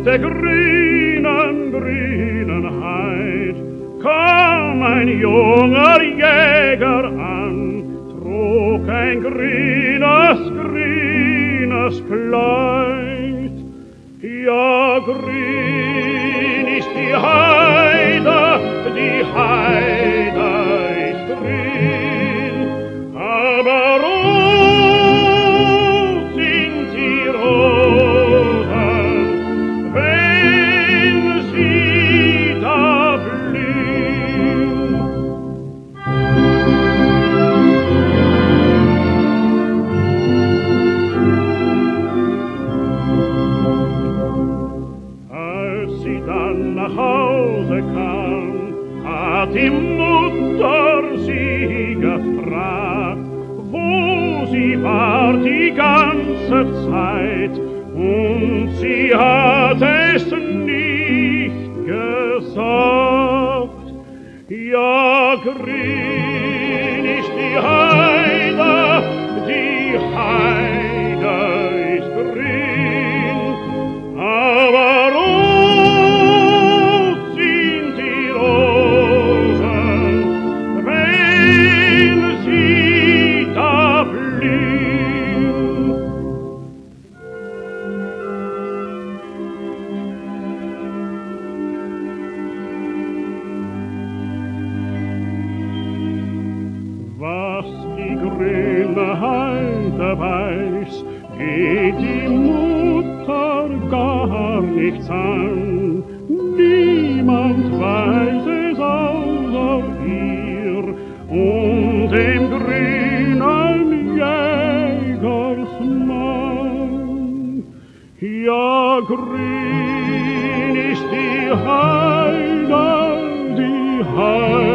auf der grünen, grünen Heid kam ein junger Jäger an, trug ein grünes, grünes Kleid. Ja, grün ist die Heide ist grün, aber rot sind die Rosen, wenn sie da blühen. Als sie dann nach Hause kam, hat die Mutter sie gefragt, wo sie war die ganze Zeit, und sie hat es nicht gesagt. Ja, grün ist die Heide ist grün, aber rot sind die Rosen, wenn sie da blühen. Was die grüne Heide weiß, geht die Mutter gar nichts an. Niemand weiß es außer ihr und dem grünen Jägersmann. Ja, grün ist die Heide,